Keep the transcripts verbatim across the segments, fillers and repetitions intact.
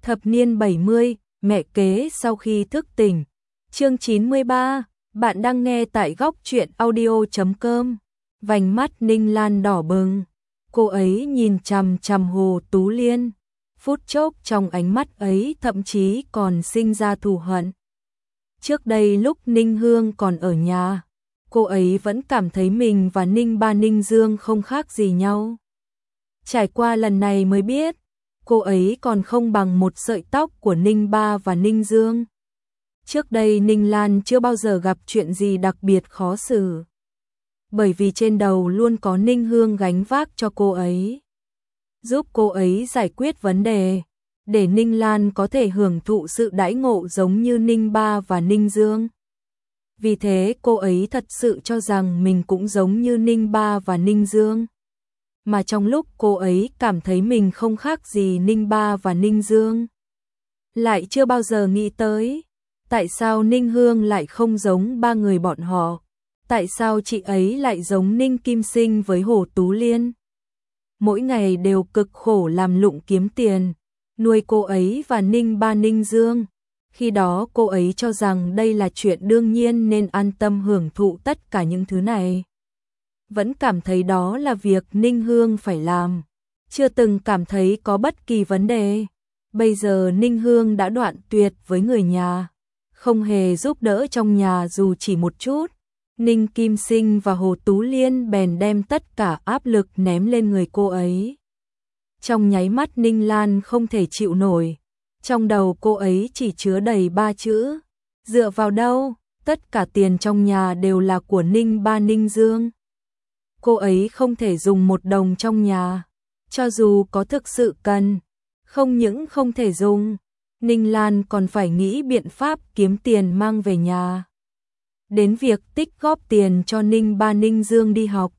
Thập niên bảy mươi, mẹ kế sau khi thức tỉnh. Chương chín mươi ba, bạn đang nghe tại góc truyện audio chấm com. Vành mắt Ninh Lan đỏ bừng, cô ấy nhìn chằm chằm Hồ Tú Liên, phút chốc trong ánh mắt ấy thậm chí còn sinh ra thù hận. Trước đây lúc Ninh Hương còn ở nhà, cô ấy vẫn cảm thấy mình và Ninh Ba Ninh Dương không khác gì nhau. Trải qua lần này mới biết, cô ấy còn không bằng một sợi tóc của Ninh Ba và Ninh Dương. Trước đây Ninh Lan chưa bao giờ gặp chuyện gì đặc biệt khó xử, bởi vì trên đầu luôn có Ninh Hương gánh vác cho cô ấy, giúp cô ấy giải quyết vấn đề, để Ninh Lan có thể hưởng thụ sự đãi ngộ giống như Ninh Ba và Ninh Dương. Vì thế cô ấy thật sự cho rằng mình cũng giống như Ninh Ba và Ninh Dương. Mà trong lúc cô ấy cảm thấy mình không khác gì Ninh Ba và Ninh Dương, lại chưa bao giờ nghĩ tới, tại sao Ninh Hương lại không giống ba người bọn họ, tại sao chị ấy lại giống Ninh Kim Sinh với Hồ Tú Liên. Mỗi ngày đều cực khổ làm lụng kiếm tiền, nuôi cô ấy và Ninh Ba Ninh Dương. Khi đó cô ấy cho rằng đây là chuyện đương nhiên nên an tâm hưởng thụ tất cả những thứ này. Vẫn cảm thấy đó là việc Ninh Hương phải làm, chưa từng cảm thấy có bất kỳ vấn đề. Bây giờ Ninh Hương đã đoạn tuyệt với người nhà, không hề giúp đỡ trong nhà dù chỉ một chút. Ninh Kim Sinh và Hồ Tú Liên bèn đem tất cả áp lực ném lên người cô ấy. Trong nháy mắt Ninh Lan không thể chịu nổi, trong đầu cô ấy chỉ chứa đầy ba chữ: dựa vào đâu, tất cả tiền trong nhà đều là của Ninh Ba Ninh Dương. Cô ấy không thể dùng một đồng trong nhà, cho dù có thực sự cần, không những không thể dùng, Ninh Lan còn phải nghĩ biện pháp kiếm tiền mang về nhà. Đến việc tích góp tiền cho Ninh Ba Ninh Dương đi học,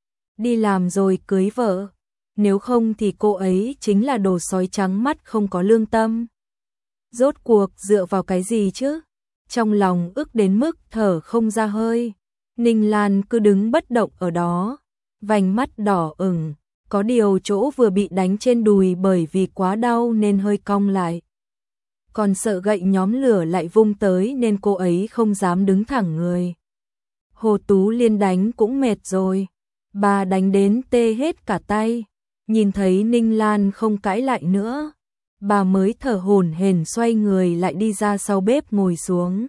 đi làm rồi cưới vợ, nếu không thì cô ấy chính là đồ sói trắng mắt không có lương tâm. Rốt cuộc dựa vào cái gì chứ? Trong lòng ức đến mức thở không ra hơi, Ninh Lan cứ đứng bất động ở đó, vành mắt đỏ ửng, có điều chỗ vừa bị đánh trên đùi bởi vì quá đau nên hơi cong lại. Còn sợ gậy nhóm lửa lại vung tới nên cô ấy không dám đứng thẳng người. Hồ Tú Liên đánh cũng mệt rồi, bà đánh đến tê hết cả tay. Nhìn thấy Ninh Lan không cãi lại nữa, bà mới thở hổn hển xoay người lại đi ra sau bếp ngồi xuống.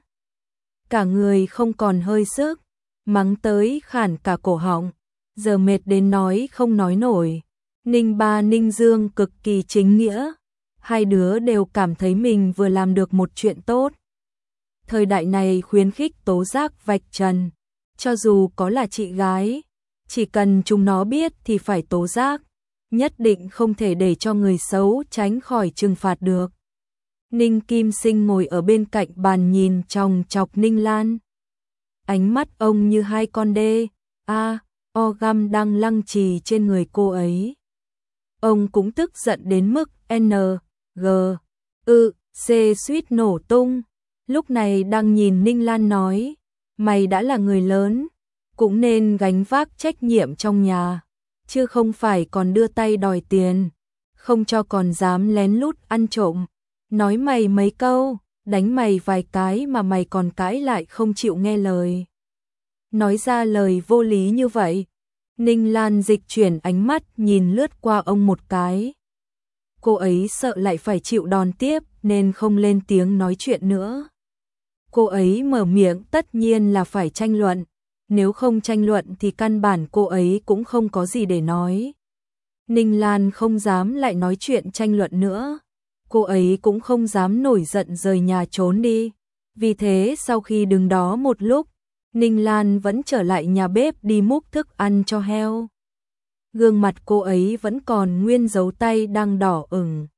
Cả người không còn hơi sức, mắng tới khản cả cổ họng, giờ mệt đến nói không nói nổi. Ninh Ba Ninh Dương cực kỳ chính nghĩa, hai đứa đều cảm thấy mình vừa làm được một chuyện tốt. Thời đại này khuyến khích tố giác vạch trần, cho dù có là chị gái, chỉ cần chúng nó biết thì phải tố giác, nhất định không thể để cho người xấu tránh khỏi trừng phạt được. Ninh Kim Sinh ngồi ở bên cạnh bàn nhìn chòng chọc Ninh Lan. Ánh mắt ông như hai con đê, a, o găm đang lăng trì trên người cô ấy. Ông cũng tức giận đến mức N, G, ư, C suýt nổ tung. Lúc này đang nhìn Ninh Lan nói, mày đã là người lớn, cũng nên gánh vác trách nhiệm trong nhà, chứ không phải còn đưa tay đòi tiền, không cho còn dám lén lút ăn trộm. Nói mày mấy câu, đánh mày vài cái mà mày còn cãi lại không chịu nghe lời. Nói ra lời vô lý như vậy, Ninh Lan dịch chuyển ánh mắt nhìn lướt qua ông một cái. Cô ấy sợ lại phải chịu đòn tiếp nên không lên tiếng nói chuyện nữa. Cô ấy mở miệng tất nhiên là phải tranh luận, nếu không tranh luận thì căn bản cô ấy cũng không có gì để nói. Ninh Lan không dám lại nói chuyện tranh luận nữa, cô ấy cũng không dám nổi giận rời nhà trốn đi. Vì thế sau khi đứng đó một lúc, Ninh Lan vẫn trở lại nhà bếp đi múc thức ăn cho heo. Gương mặt cô ấy vẫn còn nguyên dấu tay đang đỏ ửng.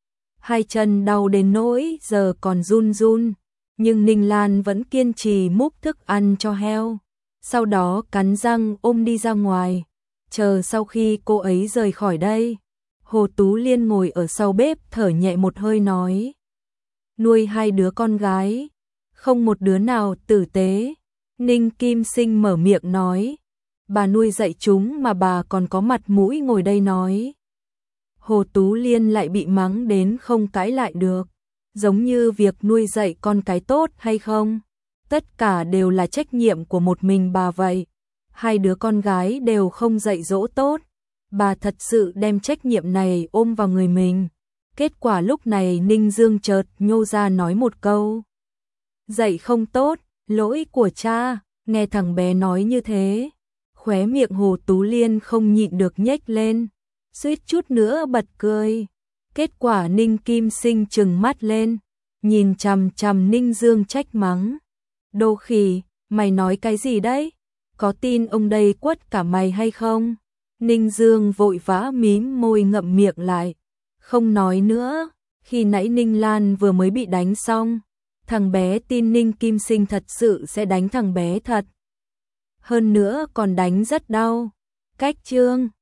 Hai chân đau đến nỗi giờ còn run run, nhưng Ninh Lan vẫn kiên trì múc thức ăn cho heo. Sau đó cắn răng ôm đi ra ngoài, chờ sau khi cô ấy rời khỏi đây. Hồ Tú Liên ngồi ở sau bếp thở nhẹ một hơi nói, nuôi hai đứa con gái, không một đứa nào tử tế. Ninh Kim Sinh mở miệng nói, bà nuôi dạy chúng mà bà còn có mặt mũi ngồi đây nói. Hồ Tú Liên lại bị mắng đến không cãi lại được. Giống như việc nuôi dạy con cái tốt hay không, tất cả đều là trách nhiệm của một mình bà vậy. Hai đứa con gái đều không dạy dỗ tốt, bà thật sự đem trách nhiệm này ôm vào người mình. Kết quả lúc này Ninh Dương chợt nhô ra nói một câu. Dạy không tốt, lỗi của cha. Nghe thằng bé nói như thế, khóe miệng Hồ Tú Liên không nhịn được nhếch lên, suýt chút nữa bật cười. Kết quả Ninh Kim Sinh trừng mắt lên, nhìn chằm chằm Ninh Dương trách mắng. Đồ khỉ, mày nói cái gì đấy? Có tin ông đây quất cả mày hay không? Ninh Dương vội vã mím môi ngậm miệng lại, không nói nữa. Khi nãy Ninh Lan vừa mới bị đánh xong, thằng bé tin Ninh Kim Sinh thật sự sẽ đánh thằng bé thật. Hơn nữa còn đánh rất đau. Cách chương